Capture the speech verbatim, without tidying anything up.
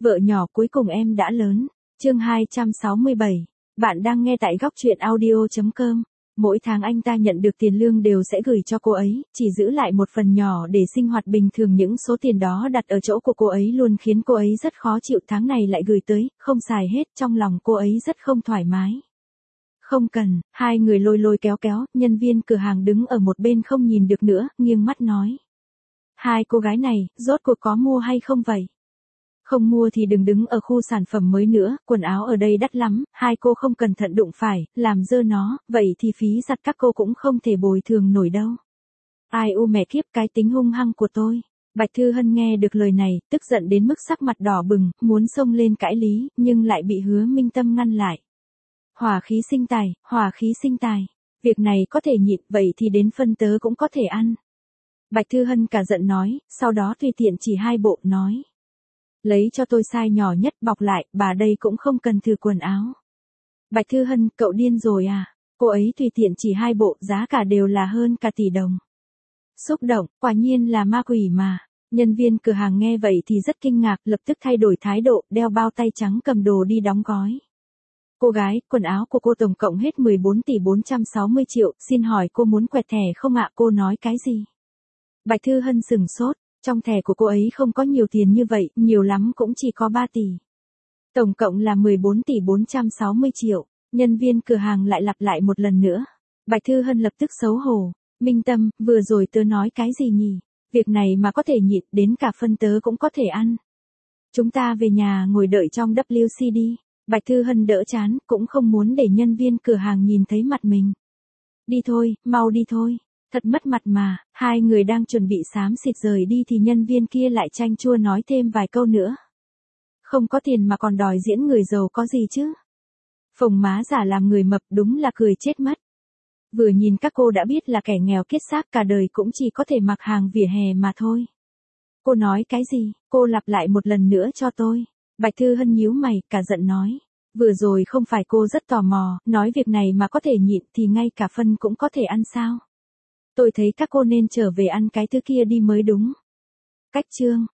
Vợ nhỏ cuối cùng em đã lớn. Chương hai trăm sáu mươi bảy. Bạn đang nghe tại góc truyện audio chấm com. Mỗi tháng anh ta nhận được tiền lương đều sẽ gửi cho cô ấy, chỉ giữ lại một phần nhỏ để sinh hoạt bình thường. Những số tiền đó đặt ở chỗ của cô ấy luôn khiến cô ấy rất khó chịu. Tháng này lại gửi tới, không xài hết, trong lòng cô ấy rất không thoải mái. Không cần, hai người lôi lôi kéo kéo, nhân viên cửa hàng đứng ở một bên không nhìn được nữa, nghiêng mắt nói. Hai cô gái này, rốt cuộc có mua hay không vậy? Không mua thì đừng đứng ở khu sản phẩm mới nữa, quần áo ở đây đắt lắm, hai cô không cẩn thận đụng phải, làm dơ nó, vậy thì phí giặt các cô cũng không thể bồi thường nổi đâu. Ai u mẹ kiếp, cái tính hung hăng của tôi. Bạch Thư Hân nghe được lời này, tức giận đến mức sắc mặt đỏ bừng, muốn xông lên cãi lý, nhưng lại bị Hứa Minh Tâm ngăn lại. Hỏa khí sinh tài, hỏa khí sinh tài. Việc này có thể nhịn, vậy thì đến phân tớ cũng có thể ăn. Bạch Thư Hân cả giận nói, sau đó tùy tiện chỉ hai bộ, nói. Lấy cho tôi size nhỏ nhất bọc lại, bà đây cũng không cần thử quần áo. Bạch Thư Hân, cậu điên rồi à? Cô ấy tùy tiện chỉ hai bộ, giá cả đều là hơn cả tỷ đồng. Xúc động, quả nhiên là ma quỷ mà. Nhân viên cửa hàng nghe vậy thì rất kinh ngạc, lập tức thay đổi thái độ, đeo bao tay trắng cầm đồ đi đóng gói. Cô gái, quần áo của cô tổng cộng hết mười bốn tỷ bốn trăm sáu mươi triệu, xin hỏi cô muốn quẹt thẻ không ạ? Cô nói cái gì? Bạch Thư Hân sừng sốt, trong thẻ của cô ấy không có nhiều tiền như vậy, nhiều lắm cũng chỉ có ba tỷ. Tổng cộng là mười bốn tỷ bốn trăm sáu mươi triệu, nhân viên cửa hàng lại lặp lại một lần nữa. Bạch Thư Hân lập tức xấu hổ, Minh Tâm, vừa rồi tớ nói cái gì nhỉ? Việc này mà có thể nhịn, đến cả phân tớ cũng có thể ăn. Chúng ta về nhà ngồi đợi trong W C đi. Bạch Thư Hân đỡ chán, cũng không muốn để nhân viên cửa hàng nhìn thấy mặt mình. Đi thôi, mau đi thôi. Thật mất mặt mà, hai người đang chuẩn bị xám xịt rời đi thì nhân viên kia lại chanh chua nói thêm vài câu nữa. Không có tiền mà còn đòi diễn người giàu có gì chứ? Phồng má giả làm người mập, đúng là cười chết mất. Vừa nhìn các cô đã biết là kẻ nghèo kiết xác, cả đời cũng chỉ có thể mặc hàng vỉa hè mà thôi. Cô nói cái gì? Cô lặp lại một lần nữa cho tôi. Bạch Thư Hân nhíu mày, cả giận nói. Vừa rồi không phải cô rất tò mò, nói việc này mà có thể nhịn thì ngay cả phân cũng có thể ăn sao? Tôi thấy các cô nên trở về ăn cái thứ kia đi mới đúng. Cách chương.